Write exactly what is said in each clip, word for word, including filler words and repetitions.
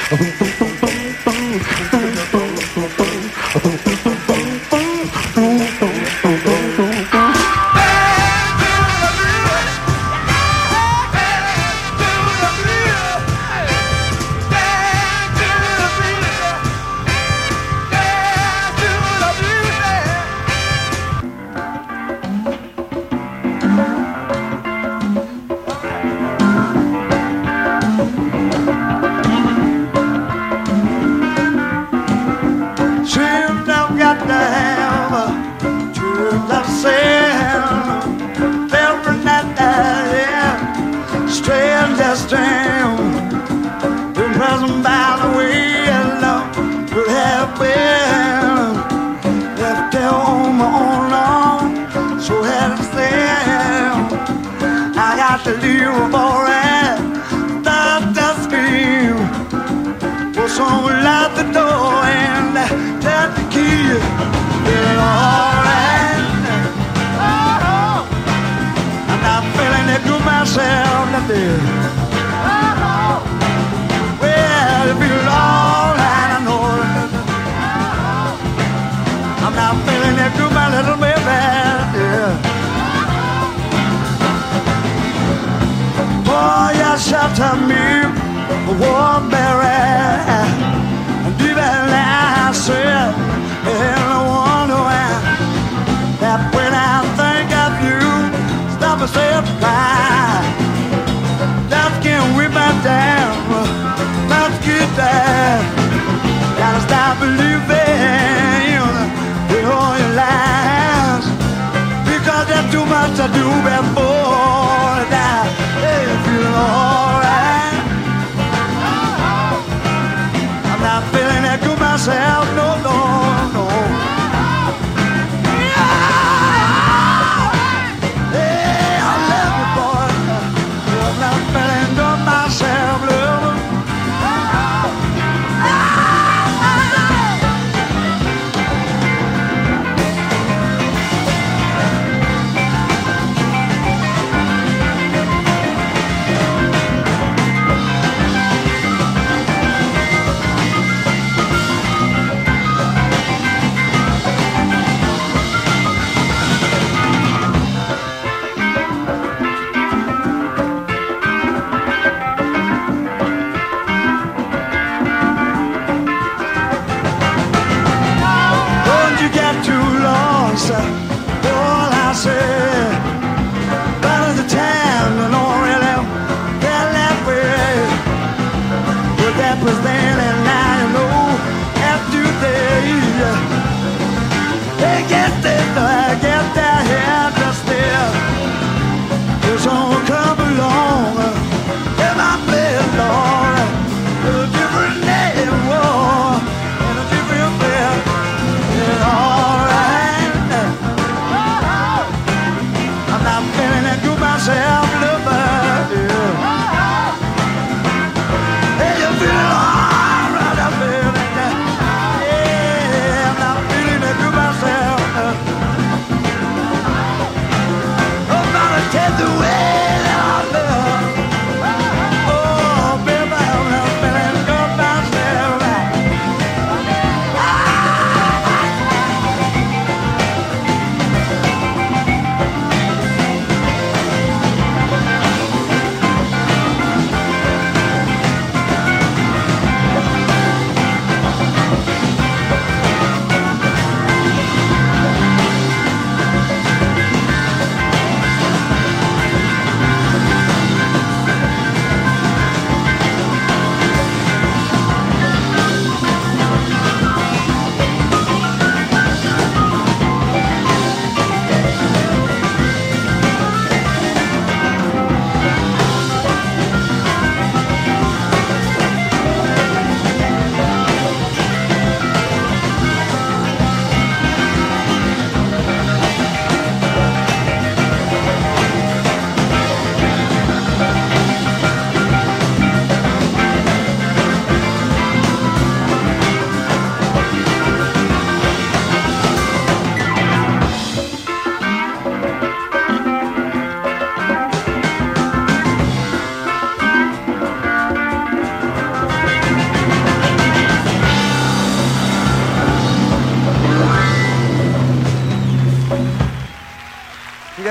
Hey, you feel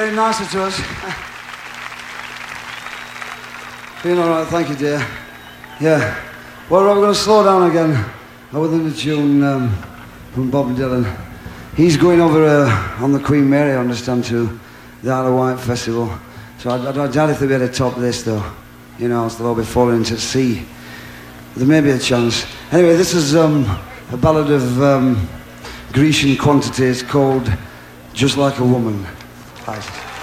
getting nicer to us. Feeling all right, thank you, dear. Yeah. Well, we're going to slow down again with a tune um, from Bob Dylan. He's going over uh, on the Queen Mary, I understand, to the Isle of Wight Festival. So I, I, I doubt if they'll be able to top this, though. You know, else they'll all be falling into sea. There may be a chance. Anyway, this is um, a ballad of um, Grecian quantities called Just Like a Woman. Hi.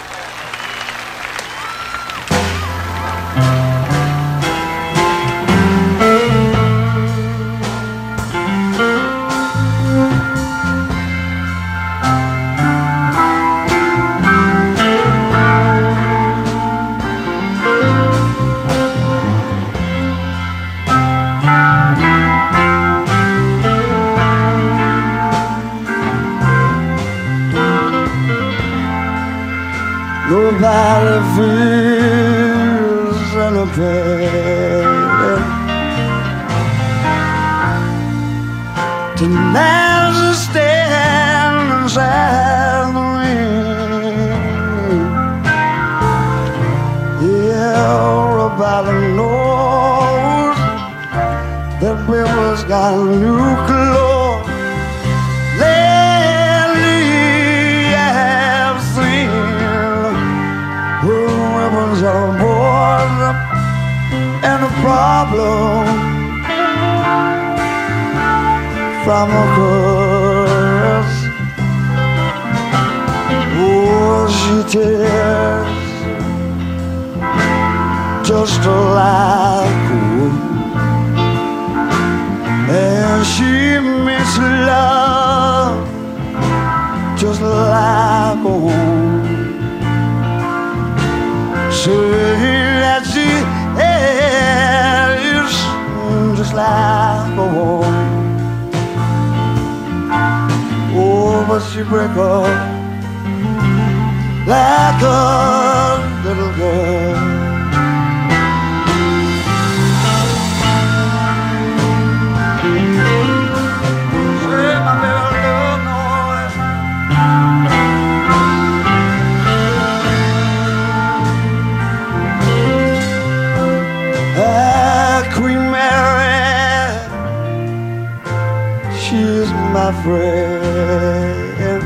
Nobody feels any pain. Tonight's a stand inside the rain. Yeah, everybody knows that River's got a new clothes. Lately I have seen ribbons are born and a problem from a curse. Oh, she tears just like a woman, and she makes love just like a woman. Saying that she is just like a woman. Oh, but she break up like a little girl. Say my baby love noise. Queen Mary, she's my friend.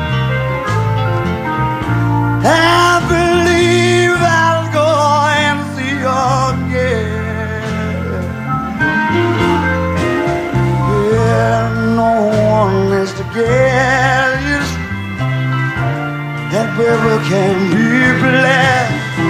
I believe I'll go and see her again. Yeah, no one is to guess that baby can be blessed.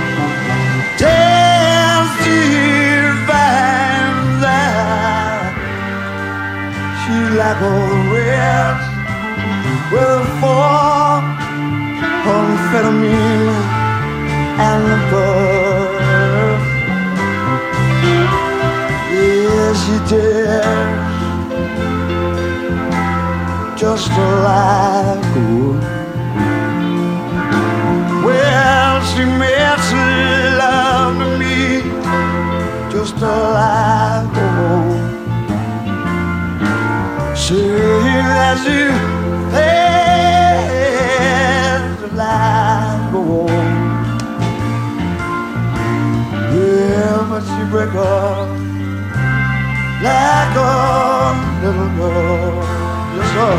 Like all the rest, with four amphetamine and the birth. Yes, she did, just like a woman. Well, she makes love to me, just like a woman. Saying that you felt like a woman. Yeah, but she break up like a little girl. Yes, sir.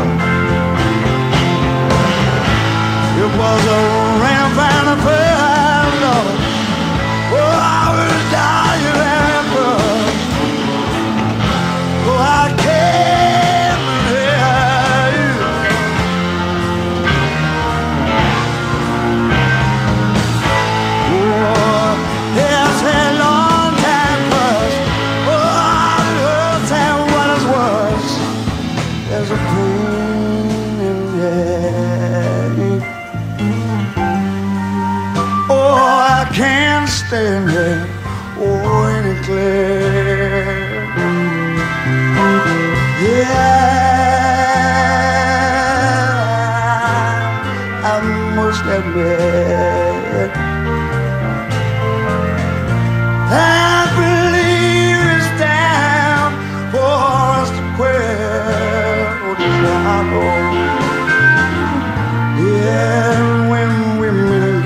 It was a rain and a pearl. Oh, I was dying and blood. Oh, I can't. There's a pain in there. Oh, I can't stand it. Oh, ain't it clear? Yeah, I must admit, I believe it's time for us to quit. Yeah, when women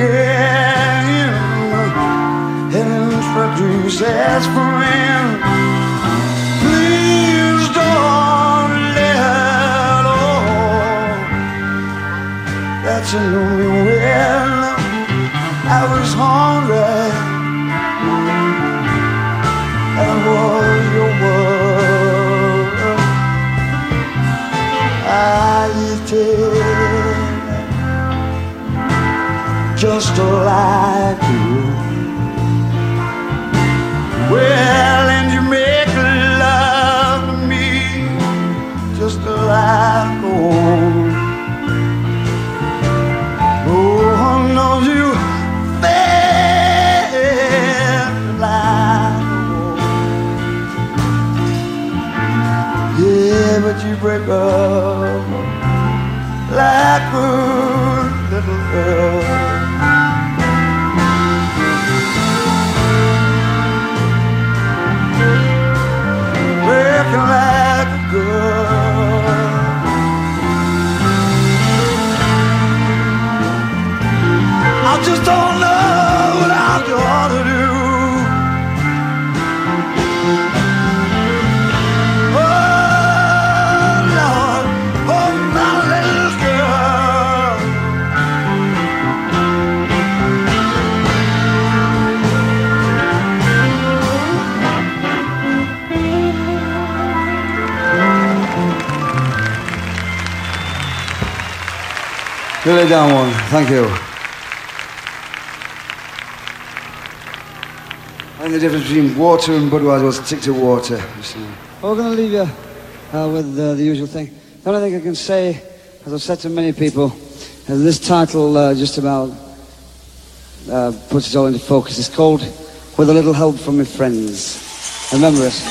you knew me well. I was hungry, that was your word. I eat it just like you. Well, and you make love to me just like gold. Oh, no, you feel like gold. Yeah, but you break up like a little girl. Breaking like a girl. I just don't know what I ought to do. Oh, Lord, oh, my little girl. Really down one, thank you. I think the difference between water and Budweiser was stick to water. We're going to leave you uh, with uh, the usual thing. The only thing I can say, as I've said to many people, is this title uh, just about uh, puts it all into focus. It's called With a Little Help from My Friends. Remember it.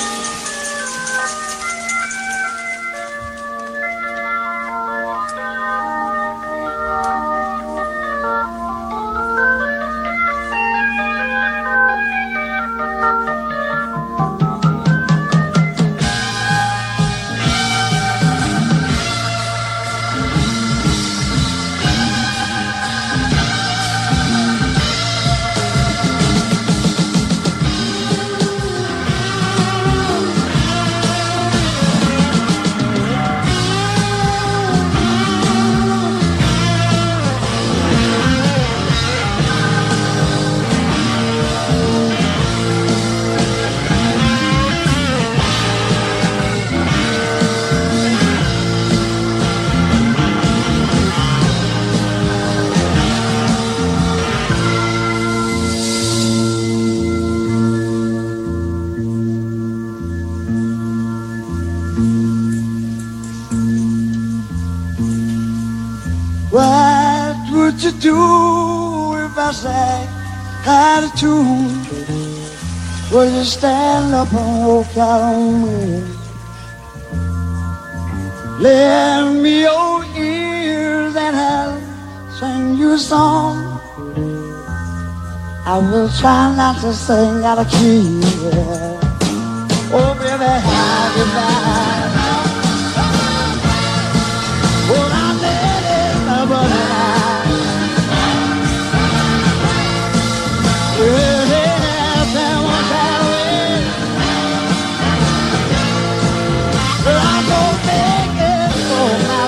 What would you do if I sang out of tune? Would you stand up and walk out on me? Lend me your ears and I'll sing you a song. I will try not to sing out of key. Oh, baby, how you back? Well, I let it run out. Well, yes, there was that way. But I'm gonna make it for my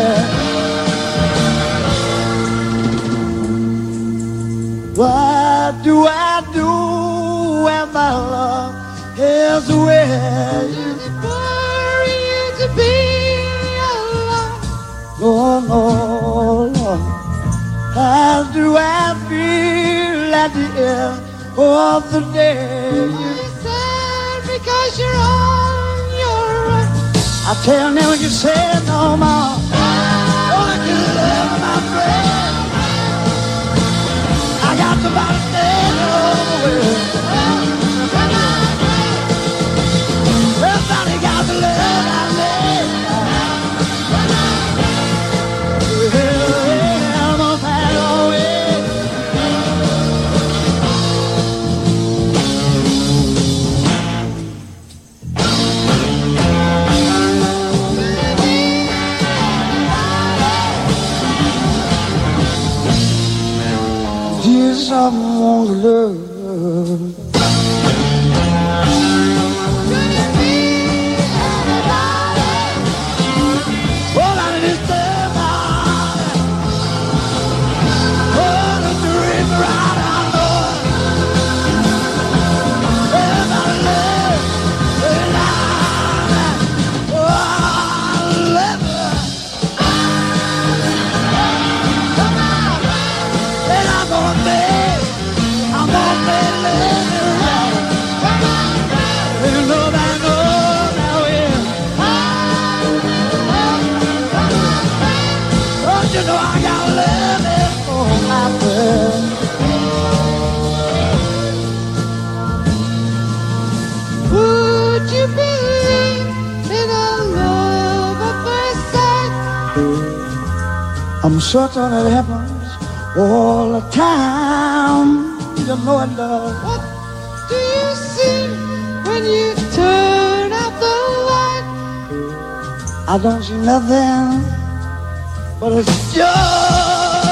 friend. What do I do when my love is where you for you to be alone? Oh, no, Lord. How do I feel at the end of the day? You're sad because you're on your own. I tell them you say no more. Oh, I can live my friend. I got the body stand over with. Everybody got the love I need. I'm a bad away. Dear someone to love. Well, I just I'm certain it happens all the time. You know it does. What do you see when you turn out the light? I don't see nothing, but it's just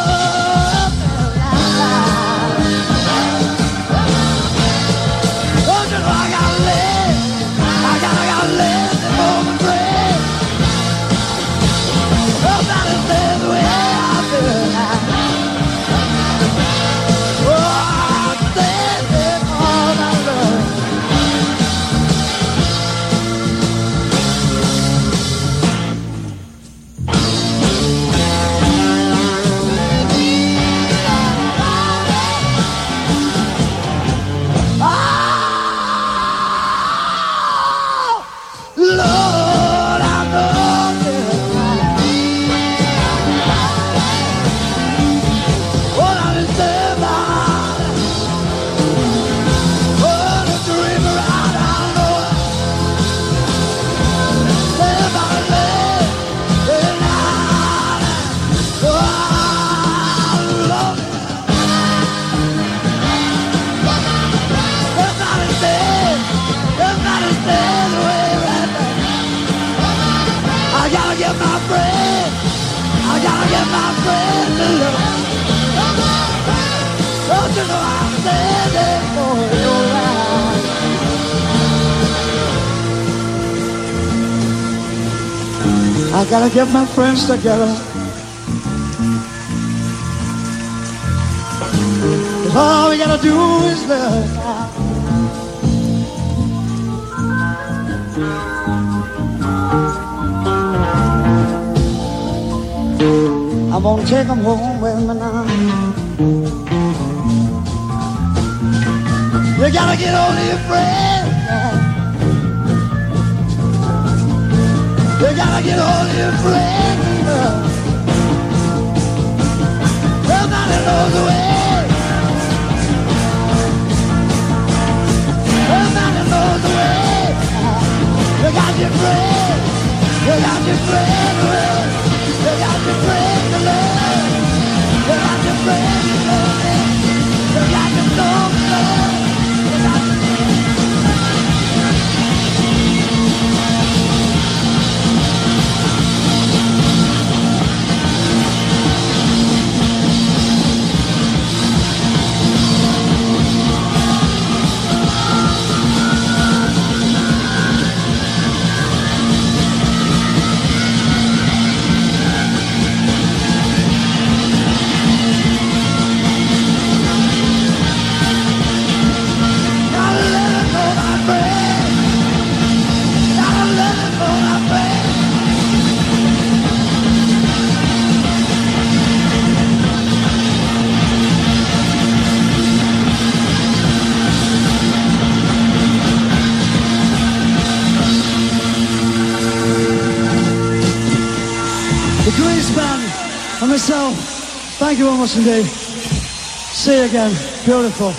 I gotta get my friends together. 'Cause all we gotta do is love. I'm gonna take them home with me now. You gotta get hold of your friends. You gotta get hold of your friends. Nobody knows the way. Nobody knows the way. You got your friends. You got your friends. You got your friends to love. You got your friends to love. You got your soul to love. You got your and myself, thank you very much indeed. See you again. Beautiful.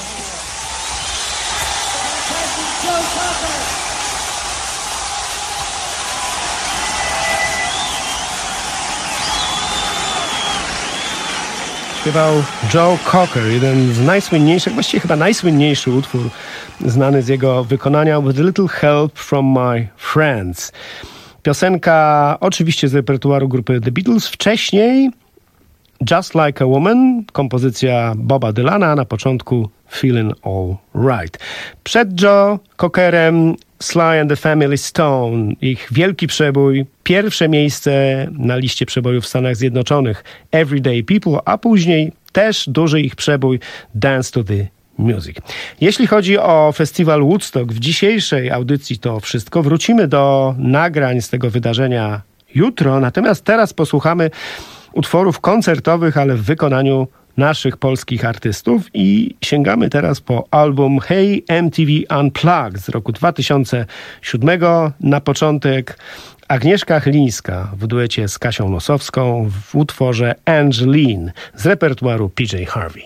Śpiewał Joe Cocker, jeden z najsłynniejszych, właściwie chyba najsłynniejszy utwór znany z jego wykonania, With a Little Help from My Friends. Piosenka oczywiście z repertuaru grupy The Beatles. Wcześniej Just Like a Woman, kompozycja Boba Dylana, na początku Feeling All Right. Przed Joe Cockerem Sly and the Family Stone, ich wielki przebój, pierwsze miejsce na liście przebojów w Stanach Zjednoczonych, Everyday People, a później też duży ich przebój Dance to the Music. Jeśli chodzi o festiwal Woodstock, w dzisiejszej audycji to wszystko. Wrócimy do nagrań z tego wydarzenia jutro, natomiast teraz posłuchamy utworów koncertowych, ale w wykonaniu naszych polskich artystów i sięgamy teraz po album Hey M T V Unplugged z roku dwa tysiące siódmego. Na początek Agnieszka Chylińska w duecie z Kasią Nosowską w utworze Angeline z repertuaru P J Harvey.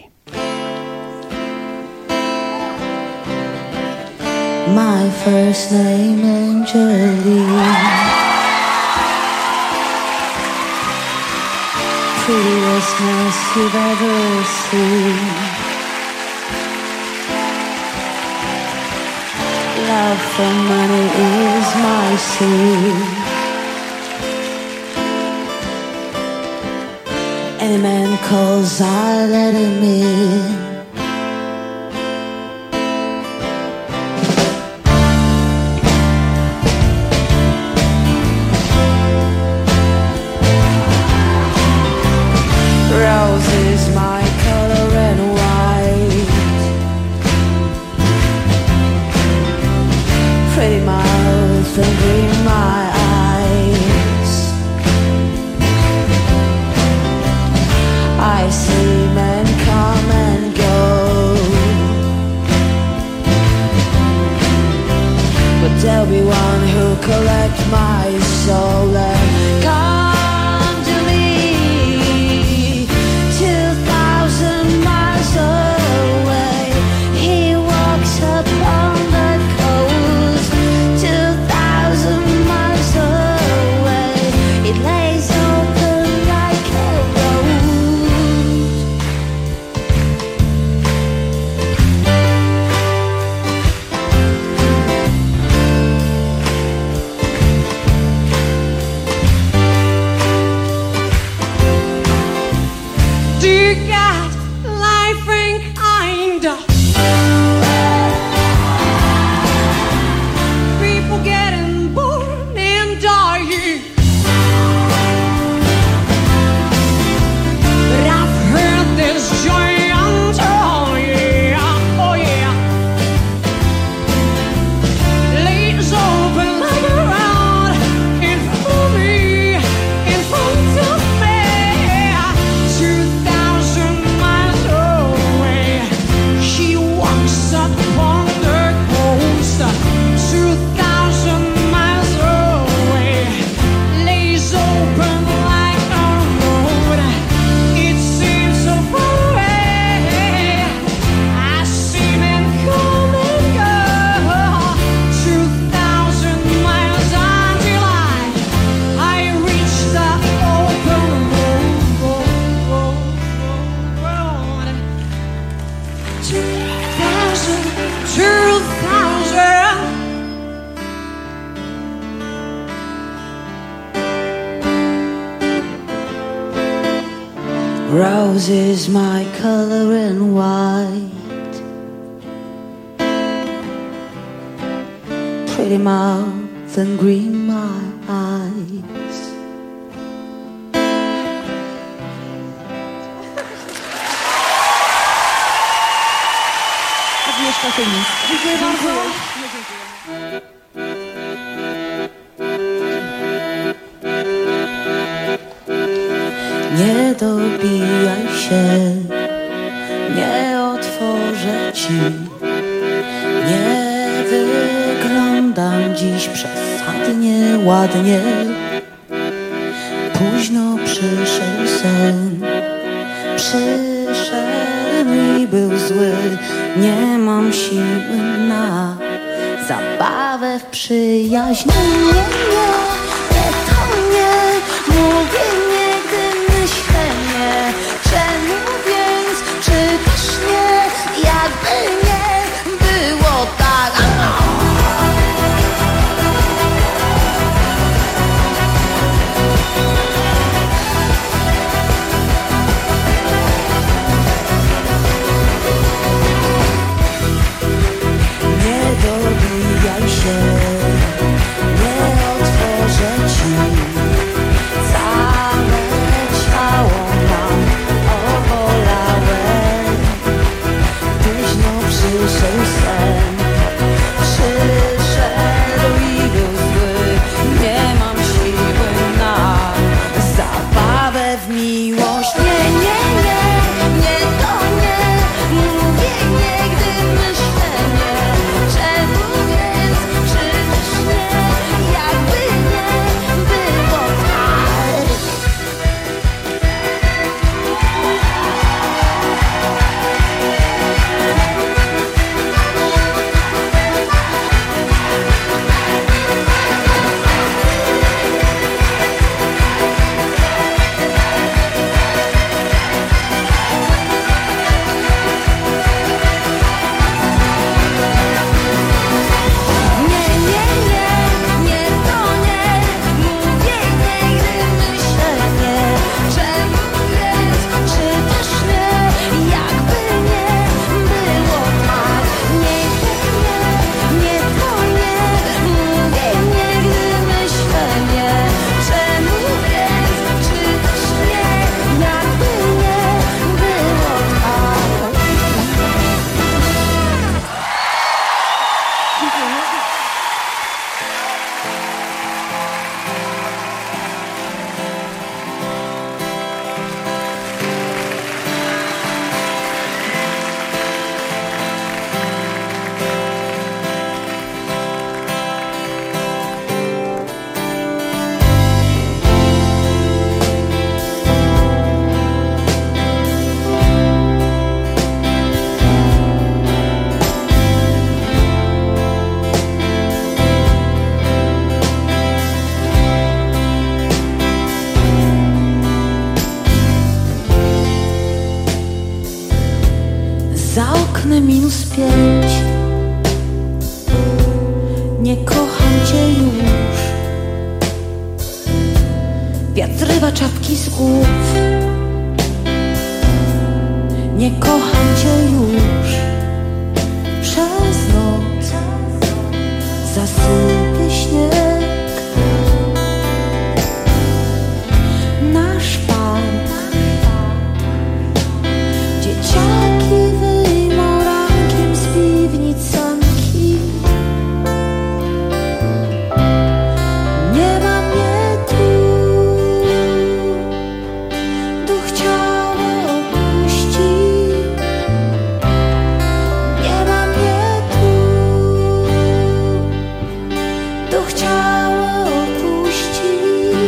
My first name Angeline, prettiest you've ever seen. Love for money is my sin. Any man calls, I let him in. Rose is my color and white. Pretty mouth and green my eyes. I see men come and go, but there'll be one who'll collect my soul and come to me. Two thousand miles away, he walks upon the coast. Two thousand miles away, it lays open like a rose. Dear God, life ain't kind. People getting born and dying. But I've heard this giant, oh yeah, oh yeah, lays open like a round in front of me, in front of me. Two thousand miles away, she walks upon the coast. Two thousand miles away, lays open like a road. It seems so far away. I see men come and go. Two thousand miles until I I reach the open road. road. Two thousand, two thousand. Rose is my color and white. Pretty mouth and green my eyes. Agnieszka Chylińska. Dziękuję bardzo. Nie dobijaj się, nie otworzę ci. Nie wyglądam dziś przesadnie ładnie. Późno przyszedł sen, przyszedł i był zły. Nie mam siły na zabawę w przyjaźń. Nie, nie, nie, to nie mówię nie, gdy myślę nie. Czemu więc, czy też nie, jakby nie było tak. Nie dobijaj się, nie otworzę pięć. Nie kocham cię już. Wiatr rywa czapki z głów. Nie kocham cię już. Przez noc zasypie śnieg. Nasz park. Dzieciaki wyjmą rankiem z piwnic sanki. Nie ma mnie tu. Duch ciała opuści. Nie ma mnie tu. Duch ciała opuści.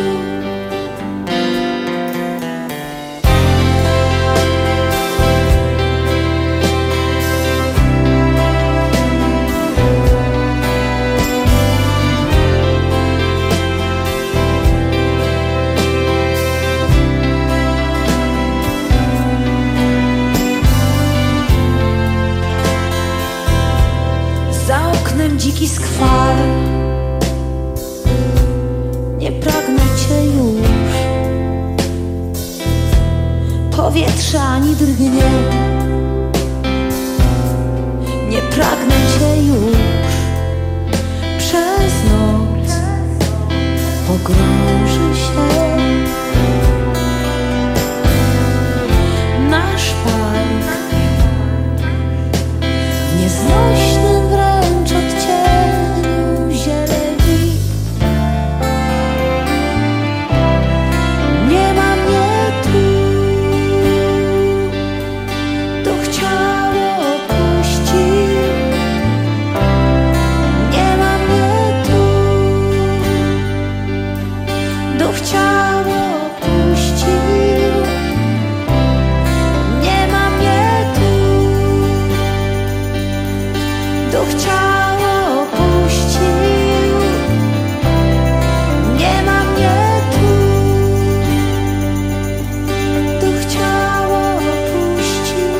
Za oknem dziki skwar. Nie pragnę cię już. Powietrze ani drgnie. Nie pragnę cię już. Przez noc pogrąży się nasz park. W nieznośnym wręcz odcieniu zieleni. Nie ma mnie tu. Duch ciała opuści. Nie ma mnie tu. Duch ciała opuści. Nie ma mnie tu. Duch ciała opuścił. Nie ma mnie tu. Duch ciała opuścił.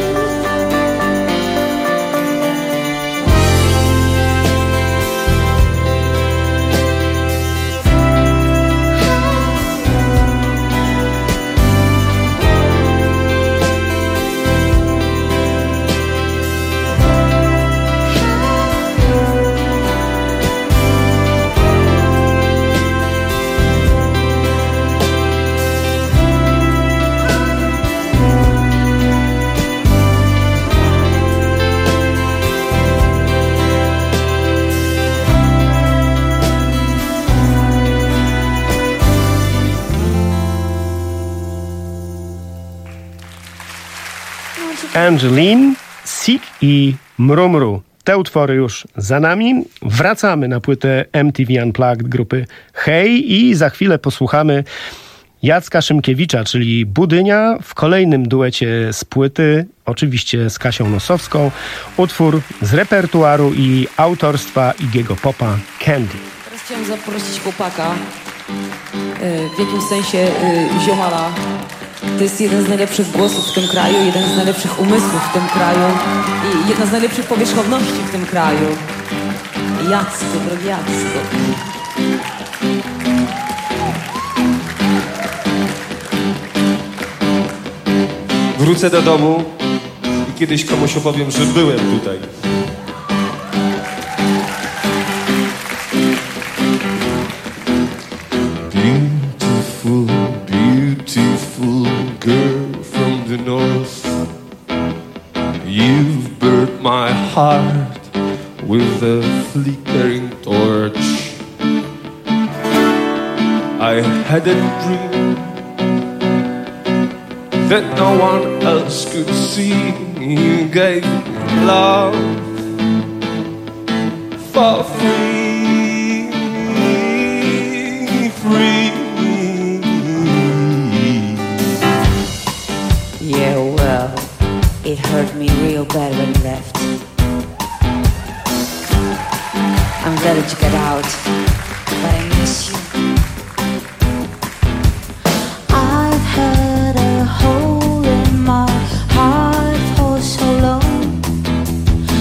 Angeline, Sick i Mrumru. Te utwory już za nami. Wracamy na płytę M T V Unplugged grupy Hej i za chwilę posłuchamy Jacka Szymkiewicza, czyli Budynia, w kolejnym duecie z płyty, oczywiście z Kasią Nosowską. Utwór z repertuaru i autorstwa Iggy'ego Popa, Candy. Teraz chciałem zaprosić chłopaka, w jakimś sensie ziomala. To jest jeden z najlepszych głosów w tym kraju, jeden z najlepszych umysłów w tym kraju i jedna z najlepszych powierzchowności w tym kraju. Jacku, drogi Jacku. Wrócę do domu i kiedyś komuś opowiem, że byłem tutaj. Beautiful, beautiful girl from the north. You've burnt my heart with a flickering torch. I had a dream that no one else could see. You gave me love for free, free. Yeah, well, it hurt me real bad when you left. I'm glad that you got out, but I miss you. I've had a hole in my heart for so long.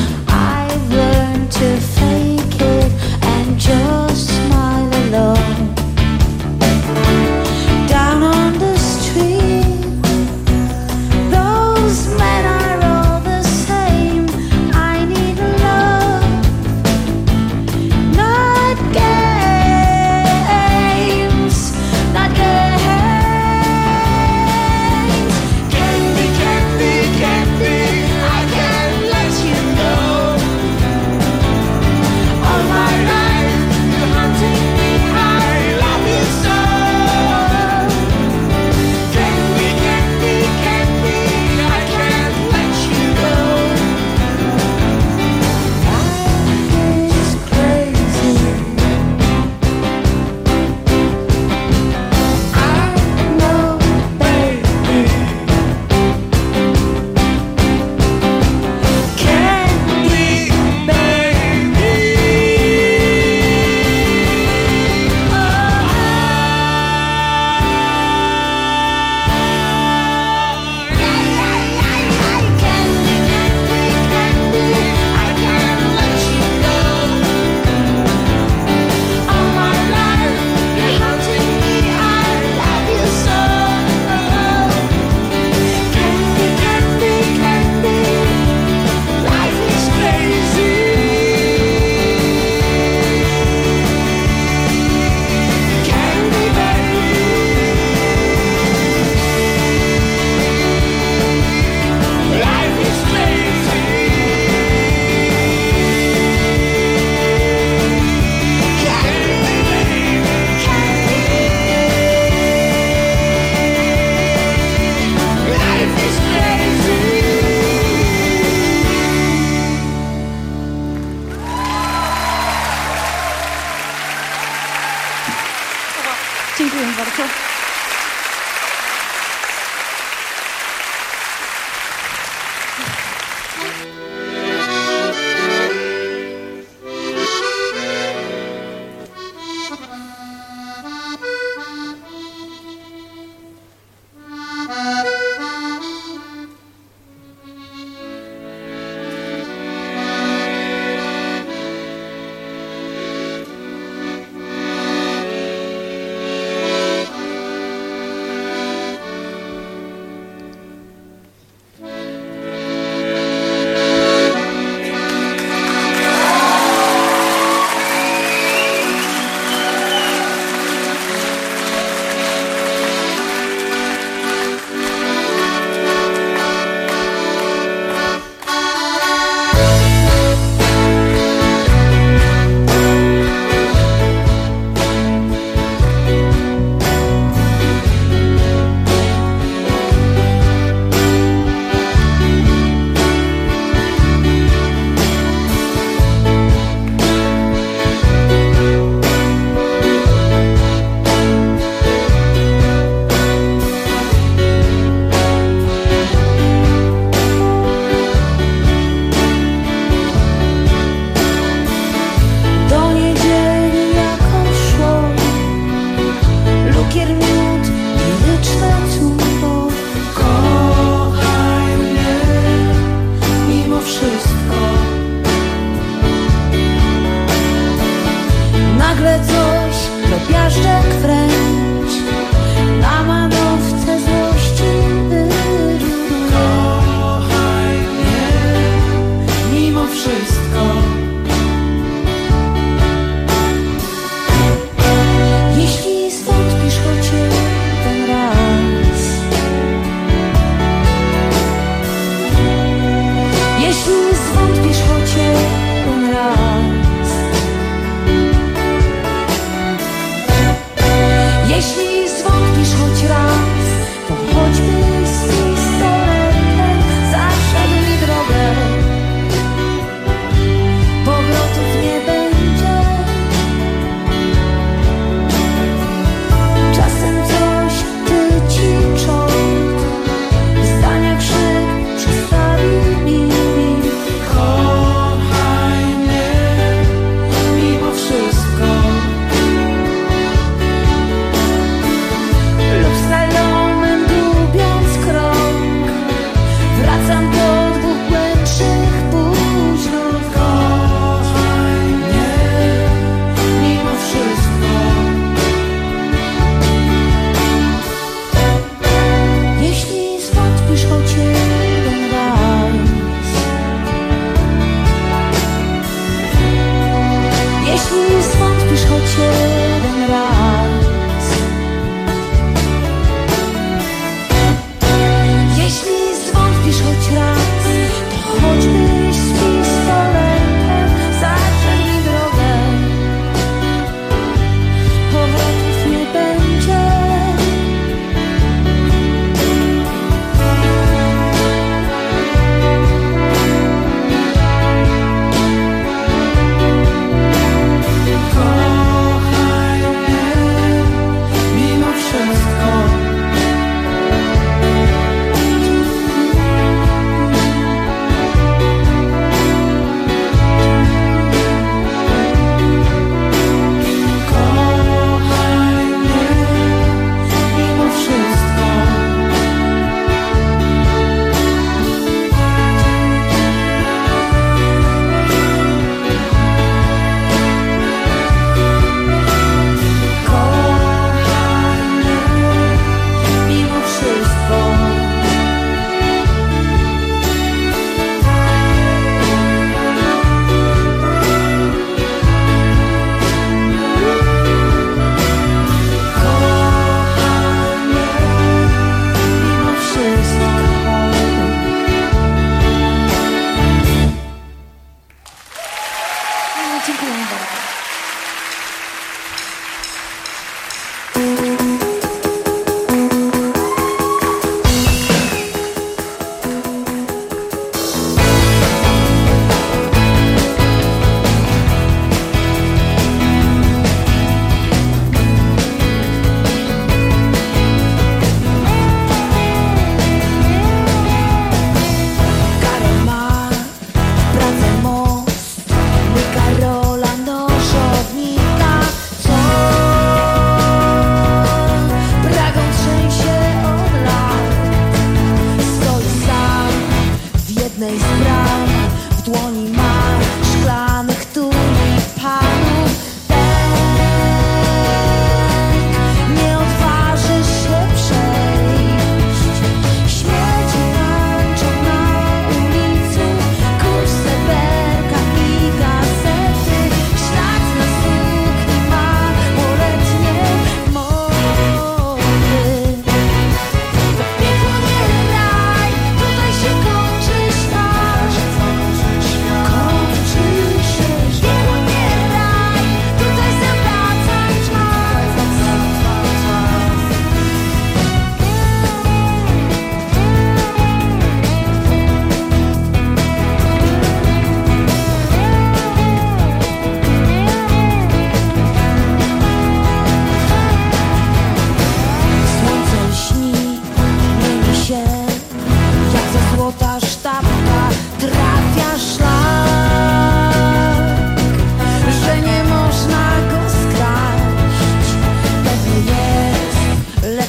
Dziękuję bardzo.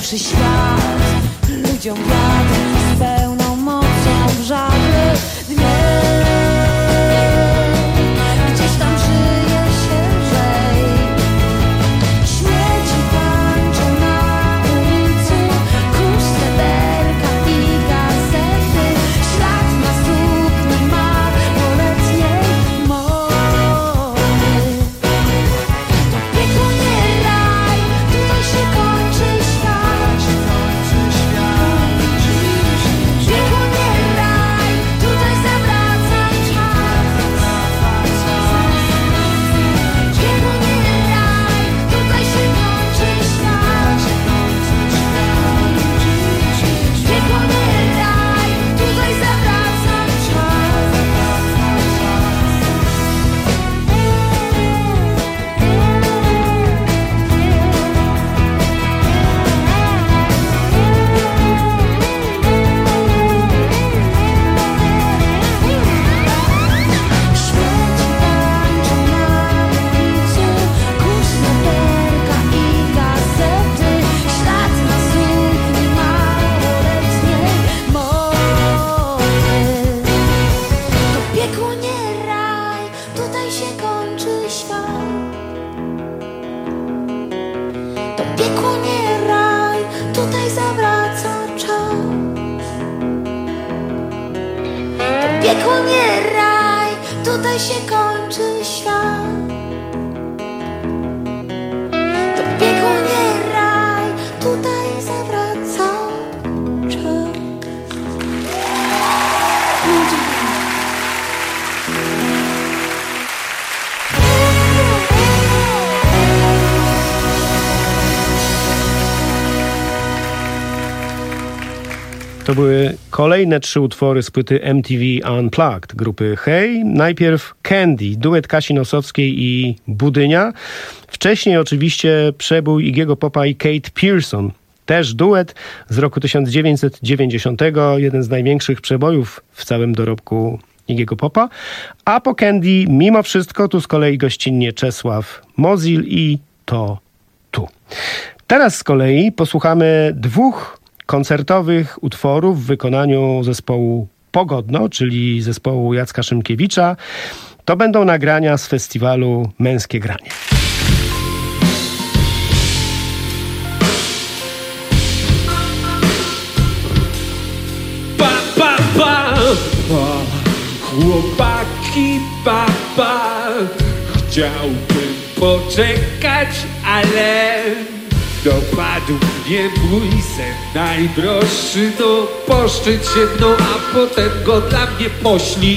lepszy świat. Ludziom wiatr z pełną mocą w żagle dnie. Gdzieś tam żyje się lżej. Śmieci tańczą na ulicy, kurz, sreberka i gazety. Ślad na sukni małoletniej mody. To piekło nie raj, tutaj się kończy świat. Piekło nie raj, tutaj zawracam czas. Piekło nie raj, tutaj się kończy świat. Piekło nie raj, tutaj zawracam czas. Śmieci tańczą na ulicy, kurz, sreberka i gazety. Ślad na sukni małoletniej mody. To piekło nie raj, tutaj się kończy świat. To piekło nie raj, tutaj zawraca czas. To piekło nie raj, tutaj się kończy świat. To piekło nie raj, tutaj zawraca czas. To były kolejne trzy utwory z płyty M T V Unplugged grupy Hey. Najpierw Candy, duet Kasi Nosowskiej i Budynia. Wcześniej oczywiście przebój Iggy'ego Popa i Kate Pierson. Też duet z roku tysiąc dziewięćset dziewięćdziesiątego, jeden z największych przebojów w całym dorobku Iggy'ego Popa. A po Candy mimo wszystko tu z kolei gościnnie Czesław Mozil i To Tu. Teraz z kolei posłuchamy dwóch koncertowych utworów w wykonaniu zespołu Pogodno, czyli zespołu Jacka Szymkiewicza. To będą nagrania z festiwalu Męskie Granie. Pa, pa, pa, pa, chłopaki, pa, pa. Chciałbym poczekać, ale dopadł mnie mój sen najdroższy. To poszczyt się mną, a potem go dla mnie poślij.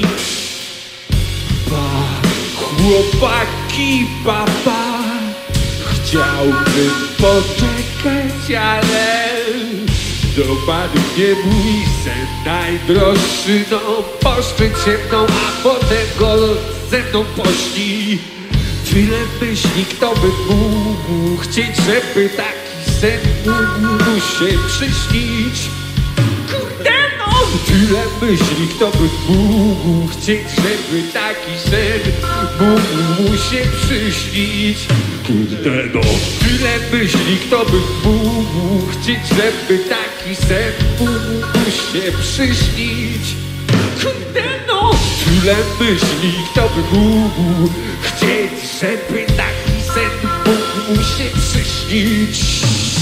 Pa, chłopaki, pa, pa. Chciałbym poczekać, ale dopadł mnie mój sen najdroższy. No poszczyt się mną, a potem go ze mną poślij. Tyle myśli, kto by mógł chcieć, żeby taki sen mógł mu się przyśnić. Kurde no! Tyle myśli, kto by mógł chcieć, żeby taki sen mógł mu się przyśnić. Kurde no! Tyle myśli, kto by mógł chcieć, żeby taki sen mógł mu się przyśnić. Kurde no! Tyle myśli, kto by mógł chcieć, żeby taki sen mógł mu się przyśnić.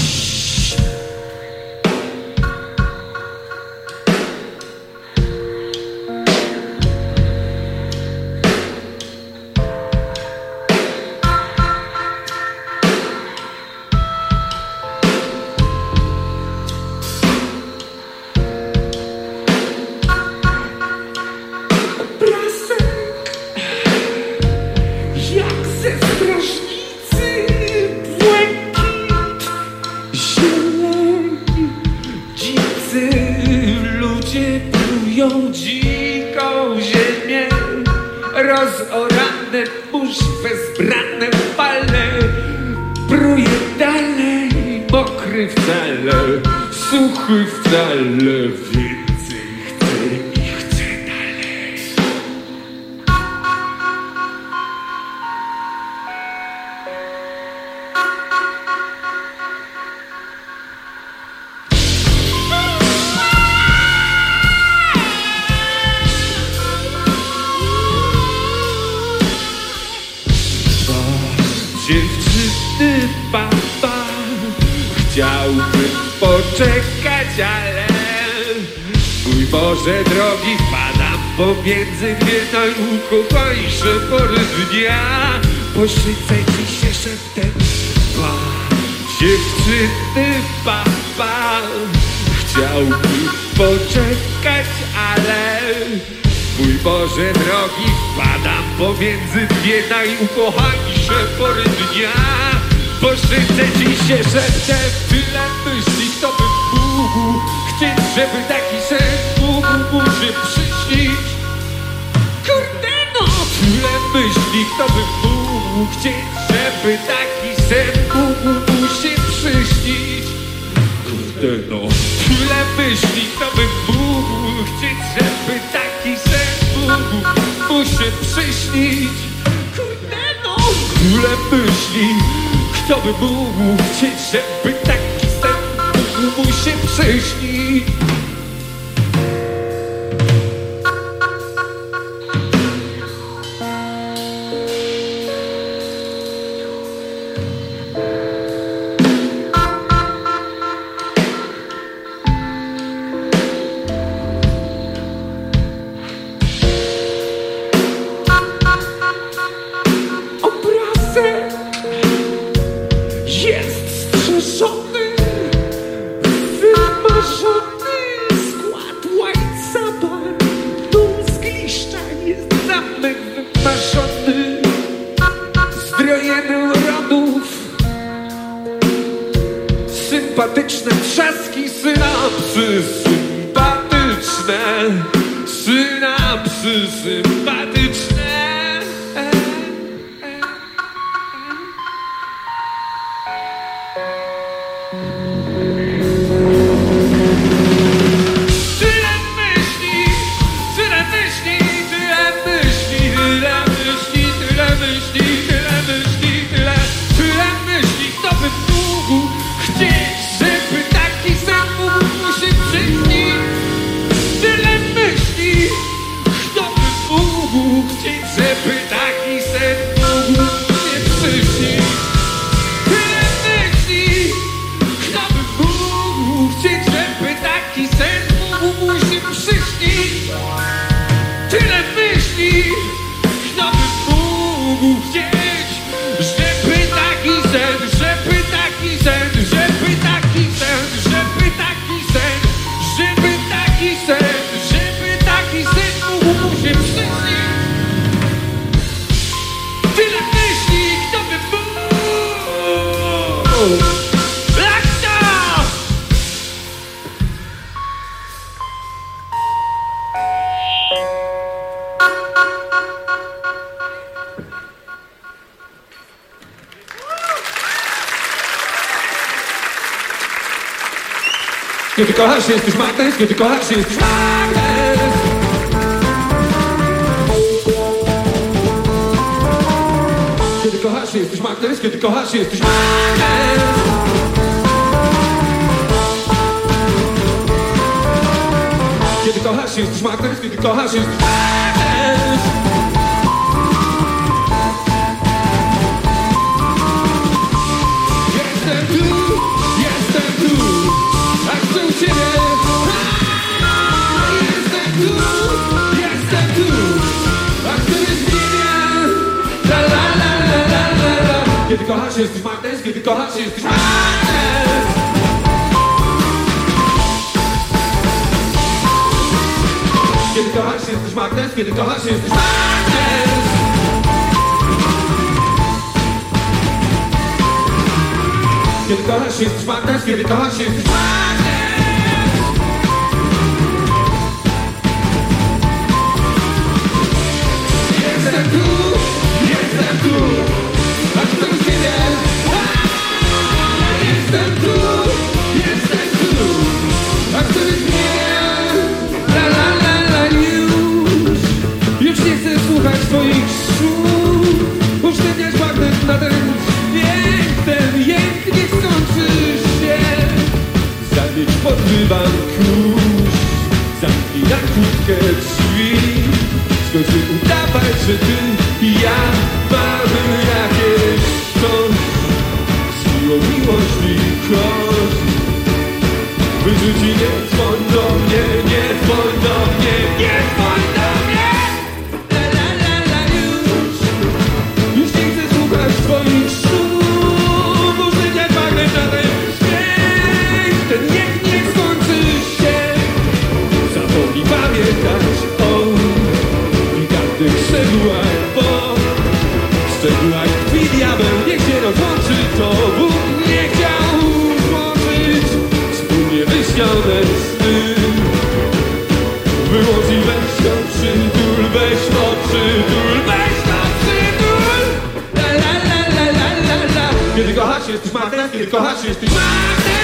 Rozorane burz, bezbranne fale. Pruje dalej, mokry wcale, suchy wcale. Więcej chcę i chcę dalej. chciałbym poczekać, ale mój Boże drogi, wpadam pomiędzy dwie najukochajsze pory dnia. Poświęcę ci się szeptem, pa, dziewczyny, papa. Chciałbym poczekać, ale mój Boże drogi, wpadam pomiędzy dwie najukochańsze pory dnia. Poszczycę ci się szeptem, tyle myśli, kto by mógł chcieć, żeby taki sen mógł mu się przyśnić. Kurde no! Tyle myśli, kto by mógł chcieć, żeby taki sen mógł mu się przyśnić. Kurde no! Tyle myśli, kto by mógł chcieć, żeby taki sen mógł mu się przyśnić. Kurde no! Tyle myśli, kto by mógł chcieć, żeby taki sen mógł mu się przyśnić. Sympatyczne trzaski, synapsy sympatyczne, synapsy sympatyczne. Tyle myśli, tyle myśli, tyle myśli, tyle myśli, tyle myśli, tyle myśli, tyle, tyle myśli, kto by mógł chcieć, żeby taki sen mógł mu się przyśnić. Tyle myśli, kto by mógł chcieć, żeby taki sen mógł mu się przyśnić. Tyle myśli, kto by mógł chcieć, żeby taki sen mógł mu się przyśnić. Tyle myśli, kto by mógł chcieć, żeby taki sen, żeby taki sen, żeby taki sen, żeby taki sen, żeby taki sen, żeby taki sen mógł mu się przyśnić. Tyle myśli, kto by mógł. Tak to! Kiedy kochasz się, jesteś magnes, kiedy kochasz się, jesteś magnes. Kiedy kochasz się, jesteś magnes, kiedy kochasz się, jesteś magnes. Kiedy kochasz się, jesteś magnes, kiedy kochasz się, jesteś magnes. Jestem tu, jestem tu, a chcę u ciebie. Jestem tu, jestem tu, a chcę być w niebie. La la la la la la la. Kiedy kochasz się, jesteś magnes, kiedy kochasz się, jesteś magnes. Kiedy kochasz się, jesteś magnes, kiedy kochasz się, jesteś magnes. Kiedy kochasz się, jesteś magnes, kiedy kochasz się, jesteś magnes. Jestem tu, jestem tu, a chcę u ciebie. Jestem tu, jestem tu, a chcę być w niebie. La la la la już, już nie chcę słuchać twoich słów. Usztywniać magnes na ten jęk, ten jęk nie skończy się. Zabić pod dywan kurz, zamknij na kłódkę drzwi. Skończy udawać, że ty i ja mamy jakieś coś. Z miłą miłość i kość. Proszę ci, nie dzwoń do mnie, nie dzwoń do mnie, nie dzwoń do mnie. La la la la już, już nie chcę słuchać twoich słów. Użyć jak magnes na ten świat. Ten niech nie skończy się. Zapomnij pamiętać o gigantych szczegółach, bo w szczegółach tkwi diabeł. Niech się rozłączy, to Bóg nie chciał złączyć wspólnie wyśnione sny. Wyłącz i weź to przytul, weź to przytul, weź to przytul. La la la la la la la. Kiedy kochasz, jesteś magnes, kiedy kochasz, jesteś magnes.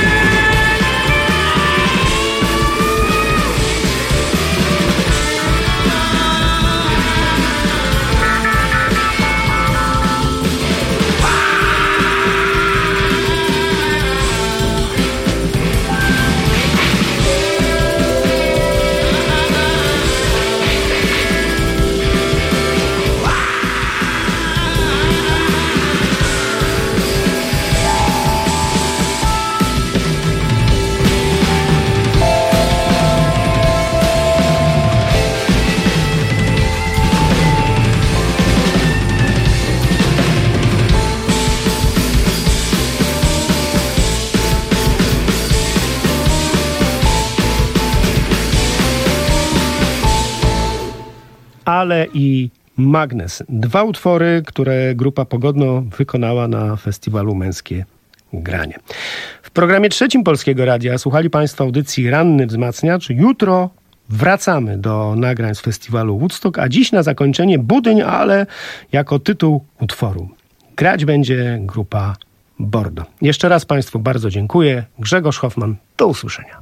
Ale i Magnes. Dwa utwory, które grupa Pogodno wykonała na festiwalu Męskie Granie. W programie trzecim Polskiego Radia słuchali Państwo audycji Ranny Wzmacniacz. Jutro wracamy do nagrań z festiwalu Woodstock, a dziś na zakończenie Budyń, ale jako tytuł utworu. Grać będzie grupa Bordo. Jeszcze raz Państwu bardzo dziękuję. Grzegorz Hoffman. Do usłyszenia.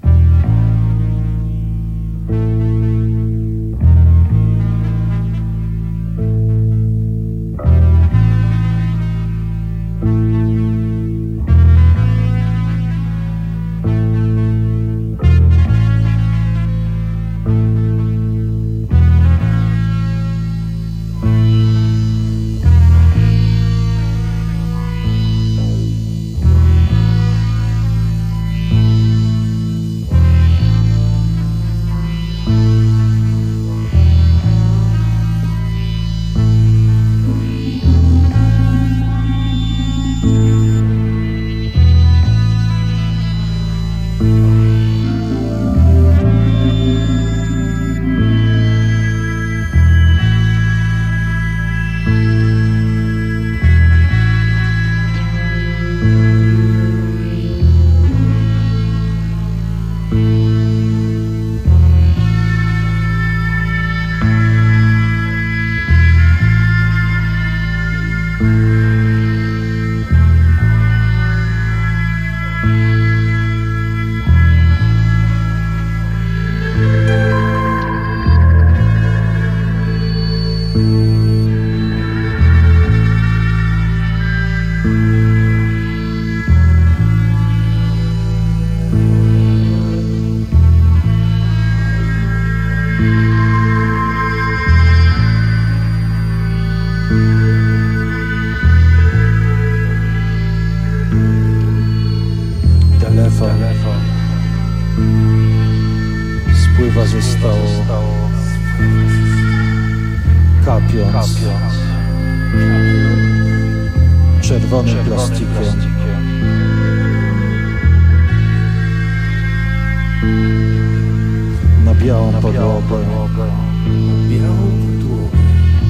Spływa ze stołu, kapiąc czerwonym plastikiem. Na białą podłogę. Białą podłogę.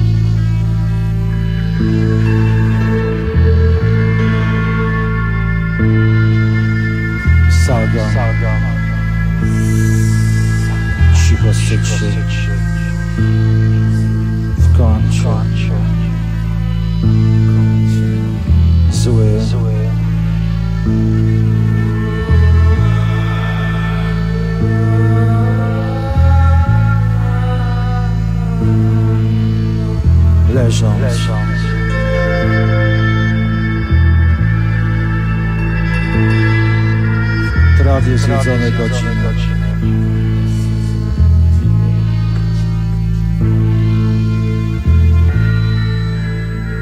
Saga. Cicho syczy. W kącie. Zły. Leżąc. Trawie zjedzone godziny.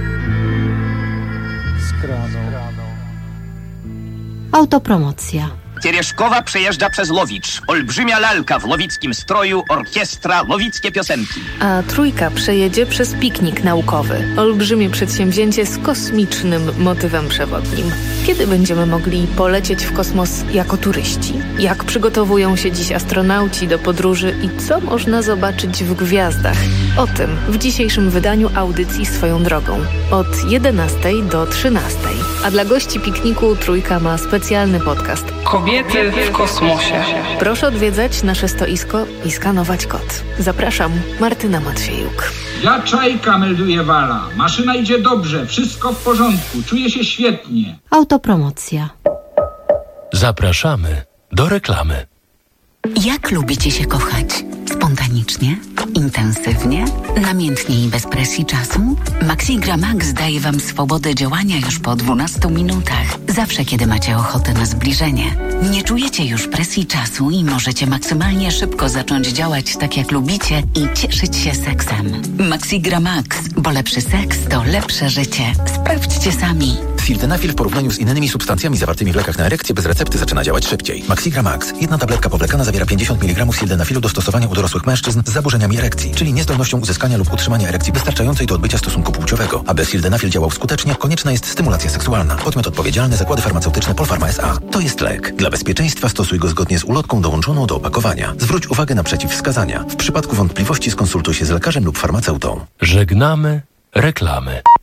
Autopromocja. Teрешkowa przejeżdża przez Lowicz. Olbrzymia lalka w lowickim stroju, orkiestra, lowickie piosenki. A trójka przejedzie przez piknik naukowy. Olbrzymie przedsięwzięcie z kosmicznym motywem przewodnim. Kiedy będziemy mogli polecieć w kosmos jako turyści? Jak przygotowują się dziś astronauci do podróży i co można zobaczyć w gwiazdach? O tym w dzisiejszym wydaniu audycji Swoją drogą. Od jedenastej do trzynastej. A dla gości pikniku trójka ma specjalny podcast. Kobiety w kosmosie. Proszę odwiedzać nasze stoisko i skanować kod. Zapraszam, Martyna Matwiejuk. Ja Czajka, melduje Wala. Maszyna idzie dobrze, wszystko w porządku, czuję się świetnie. Autopromocja. Zapraszamy do reklamy. Jak lubicie się kochać? Spontanicznie? Intensywnie? Namiętnie i bez presji czasu? Maxigra Max daje Wam swobodę działania już po dwunastu minutach. Zawsze, kiedy macie ochotę na zbliżenie. Nie czujecie już presji czasu i możecie maksymalnie szybko zacząć działać tak, jak lubicie i cieszyć się seksem. Maxigra Max, bo lepszy seks to lepsze życie. Sprawdźcie sami. Sildenafil w porównaniu z innymi substancjami zawartymi w lekach na erekcję bez recepty zaczyna działać szybciej. Maxigra Max. Jedna tabletka powlekana zawiera pięćdziesiąt miligramów sildenafilu do stosowania u dorosłych mężczyzn z zaburzeniami erekcji, czyli niezdolnością uzyskania lub utrzymania erekcji wystarczającej do odbycia stosunku płciowego. Aby sildenafil działał skutecznie, konieczna jest stymulacja seksualna. Podmiot odpowiedzialny: Zakłady Farmaceutyczne Polpharma S A. To jest lek. Dla bezpieczeństwa stosuj go zgodnie z ulotką dołączoną do opakowania. Zwróć uwagę na przeciwwskazania. W przypadku wątpliwości skonsultuj się z lekarzem lub farmaceutą. Żegnamy reklamy.